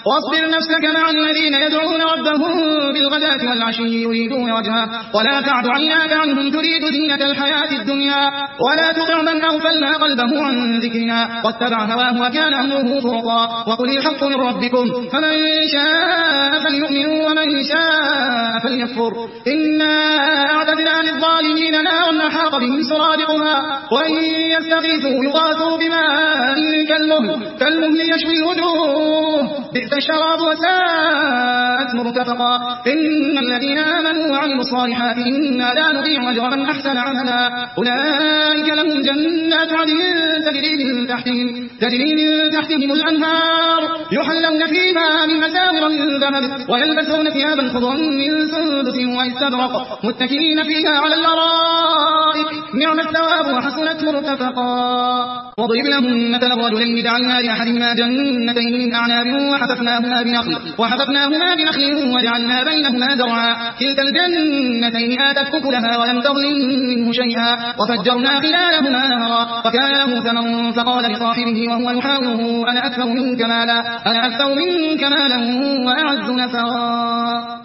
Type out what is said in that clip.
واصبر نفسك مع الذين يدعون ربهم بالغداة والعشي يريدون وجهه ولا تعد عيناك عنهم تريد زينة الحياة الدنيا ولا تطع من أغفلنا قلبه عن ذكرنا واتبع هواه وكان أمره فرطا وقل الحق من ربكم فمن شاء فليؤمن ومن شاء فليكفر إنا أعتدنا للظالمين نارا أحاط بهم سرادقها وإن يستغيثوا يغاثوا بماء كالمهل يشوي الوجوه بئس الشراب وساءت مرتفقا إن الذين آمنوا وعملوا الصالحات إنا لا نضيع أجر من أحسن عملا أولئك لهم جنات عدن تجري من تحتهم الأنهار يحلون فيها من أساور من ذهب ويلبسون ثيابا خضرا من سندس واستبرق متكئين فيها على الأرائك نعم الثواب وحسنت مرتفقا واضرب لهم مثل الرجلين جعلنا لأحدهما جنتين من أعناب وحففناهما بنخل وجعلنا بينهما زرعا كلتا الجنتين آتت أكلها ولم تظلم منه شيئا وفجرنا خلالهما نهرا وكان له ثمر فقال لصاحبه وهو يحاوره أنا أكثر منك مالا وأعز نفرا